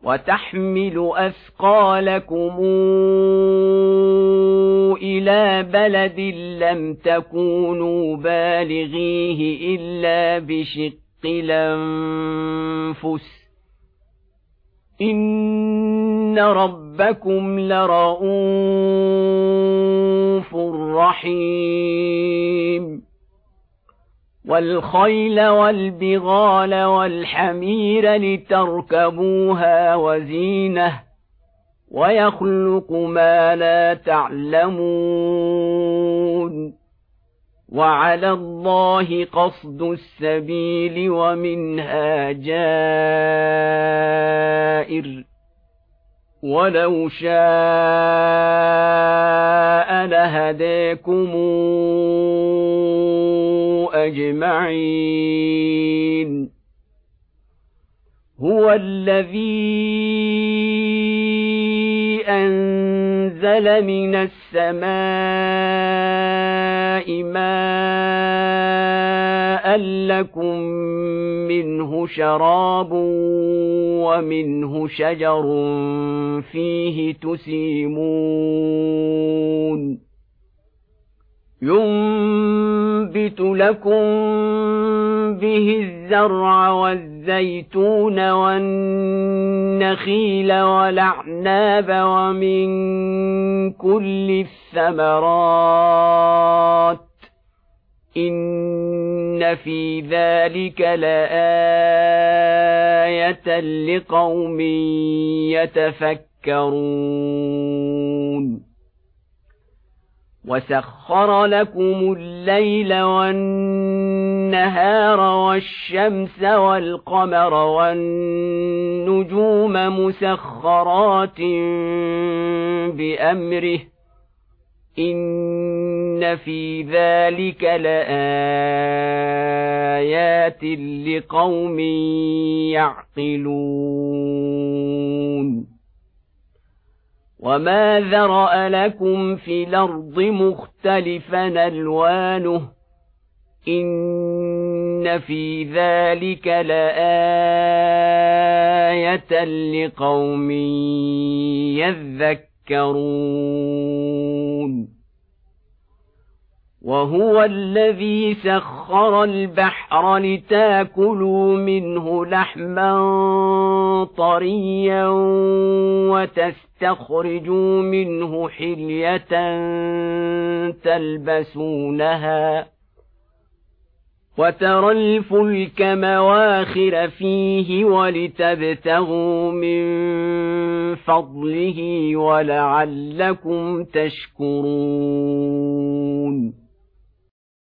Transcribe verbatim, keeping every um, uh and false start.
وتحمل أثقالكم إلى بلد لم تكونوا بالغيه إلا بشق الأنفس إن ربكم لرءوف رحيم والخيل والبغال والحمير لتركبوها وزينة ويخلق ما لا تعلمون وعلى الله قصد السبيل ومنها جائر ولو شاء لهديكم أجمعين هو الذي أنزل من السماء ماء لكم منه شراب ومنه شجر فيه تسيمون ينبت لكم به الزرع والزيتون والنخيل والأعناب ومن كل الثمرات إن في ذلك لآية لقوم يتفكرون وسخر لكم الليل والنهار والشمس والقمر والنجوم مسخرات بأمره إن في ذلك لآيات لقوم يعقلون وما ذرأ لكم في الأرض مختلفا ألوانه إن في ذلك لآية لقوم يذكرون وهو الذي سخر البحر لتاكلوا منه لحما طريا وتستخرجوا منه حلية تلبسونها وترى الفلك مواخر فيه ولتبتغوا من فضله ولعلكم تشكرون